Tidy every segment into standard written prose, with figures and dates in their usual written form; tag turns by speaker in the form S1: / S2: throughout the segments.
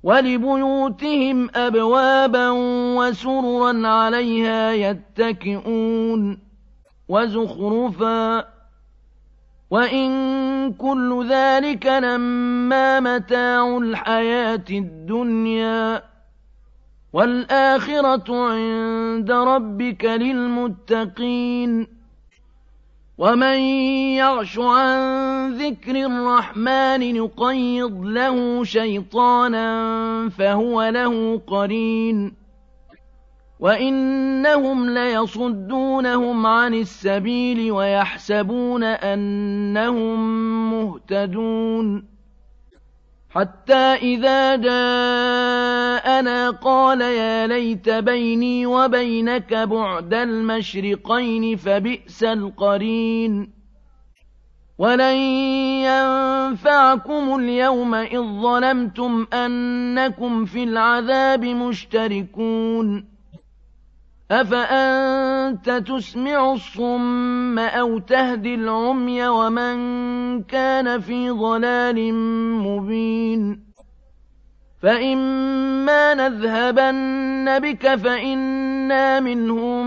S1: وَلِبُيُوتِهِمْ أَبْوَابًا وَسُرُرًا عَلَيْهَا يَتَّكِئُونَ وَزُخْرُفًا ۚ وَإِن كُلُّ ذَٰلِكَ لَمَّا مَتَاعُ الْحَيَاةِ الدُّنْيَا ۚ وَالْآخِرَةُ عِندَ رَبِّكَ لِلْمُتَّقِينَ وَمَن يَعْشُ عَن ذِكْرِ الرَّحْمَٰنِ نُقَيِّضْ لَهُ شَيْطَانًا فَهُوَ لَهُ قَرِينٌ وَإِنَّهُمْ لَيَصُدُّونَهُمْ عَنِ السَّبِيلِ وَيَحْسَبُونَ أَنَّهُم مُّهْتَدُونَ حَتَّىٰ إِذَا جَاءَنَا قَالَ يَا لَيْتَ بَيْنِي وَبَيْنَكَ بُعْدَ الْمَشْرِقَيْنِ فَبِئْسَ الْقَرِينُ وَلَن يَنفَعَكُمُ الْيَوْمَ إِذ ظَّلَمْتُمْ أَنَّكُمْ فِي الْعَذَابِ مُشْتَرِكُونَ أَفَأَنتَ تُسْمِعُ الصُّمَّ أَوْ تَهْدِي الْعُمْيَ وَمَن كَانَ فِي ضَلَالٍ مُّبِينٍ فَإِمَّا نَذْهَبَنَّ بِكَ فَإِنَّا مِنْهُم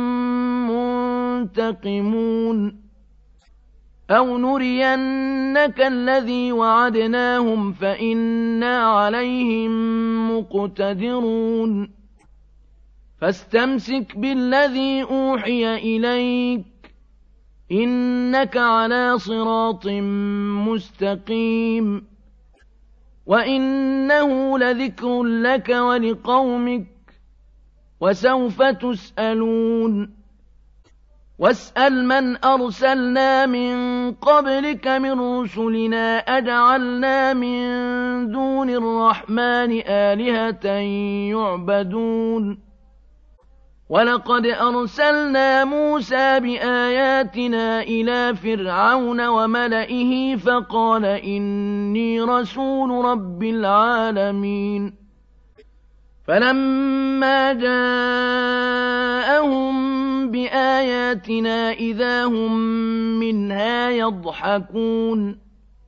S1: مُّنتَقِمُونَ أَوْ نُرِيَنَّكَ الَّذِي وَعَدْنَاهُمْ فَإِنَّا عَلَيْهِم مُّقْتَدِرُونَ فَاسْتَمْسِكْ بِالَّذِي أُوحِيَ إِلَيْكَ ۖ إِنَّكَ عَلَىٰ صِرَاطٍ مُّسْتَقِيمٍ وَإِنَّهُ لَذِكْرٌ لَّكَ وَلِقَوْمِكَ وَسَوْفَ تُسْأَلُونَ وَاسْأَلْ مَنْ أَرْسَلْنَا مِن قَبْلِكَ مِن رُّسُلِنَا أَجَعَلْنَا مِن دُونِ الرَّحْمَٰنِ آلِهَةً يُعْبَدُونَ وَلَقَدْ أَرْسَلْنَا مُوسَىٰ بِآيَاتِنَا إِلَىٰ فِرْعَوْنَ وَمَلَئِهِ فَقَالَ إِنِّي رَسُولُ رَبِّ الْعَالَمِينَ فَلَمَّا جَاءَهُم بِآيَاتِنَا إِذَا هُم مِّنْهَا يَضْحَكُونَ